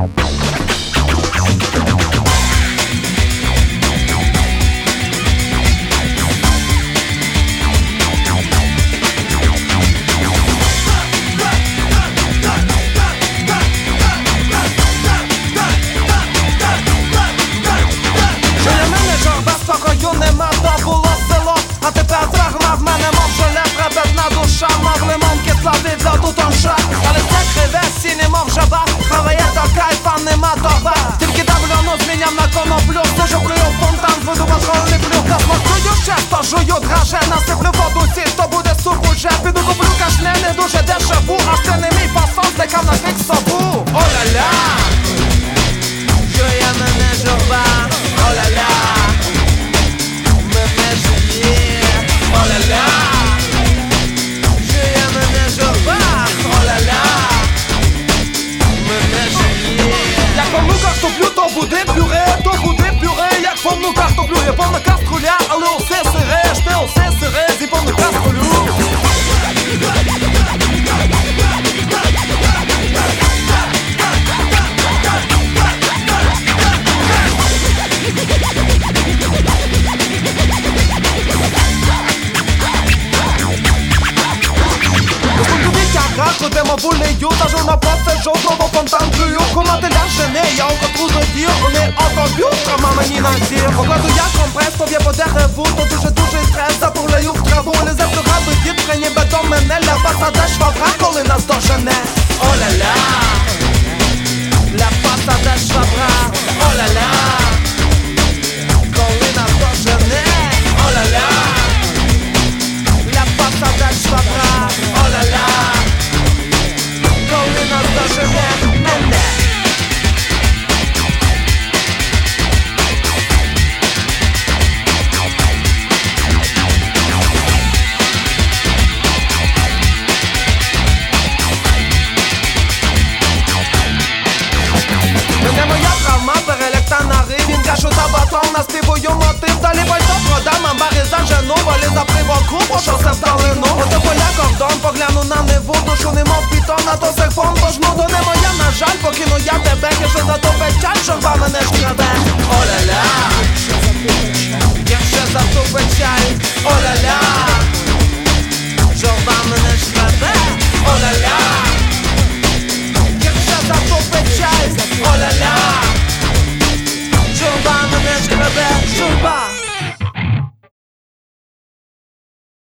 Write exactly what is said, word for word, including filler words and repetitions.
Нема, то було село, а тепер трагма в мене, мов желе, пребедна душа, мов лимон кислотний для тутонша. Але це криве, сіні, мов жаба, хаває то кайфа, нема торба. Тільки давлюну зміняв на коноплю, сижу плюю в фонтан, зведу патрольний плюх. Та смакую часто, жую драже, насиплю воду сіль, то буде суп уже. Піду куплю кашне, не дуже дешеву, аж це не мій фасон, стекав на бік собу. О-ля-ля, жує мене журба, о-ля-ля. Oh la la, жує мене журба, oh la la, мене жує. Як повну картоплю, то буде пюре, то буде пюре. Як повну картоплю, я повна каструля, але усе сире, жте усе сире, зі повну каструлю. Ходимо вулею, та журна просто жовтого фонтан плюю. Кумати ляжене, я у котру задір, вони отоб'ють, а мама ні надір. Покладу я компрес, пов'є по дереву, то дуже-дуже стрес, запурлею в траву. Не запрягаю дітка, ніби до мене, ля пасаде швабра, коли нас дожене. О-ля-ля, ля пасаде швабра, о-ля-ля, коли нас дожене. О-ля-ля, ля пасаде швабра, о-ля-ля, коли нас дожене мене. Мене моя травма перелягта на рівень, кашу та батон, наспівую мотив. Далі пальто продам, амбари зажену, волі за привоку, по шосе вдалину. Ото поля кордон, погляну на Неву, душу немов бітон, а то серфон пожну, то не моя, на жаль, покину я тебе, кишу за то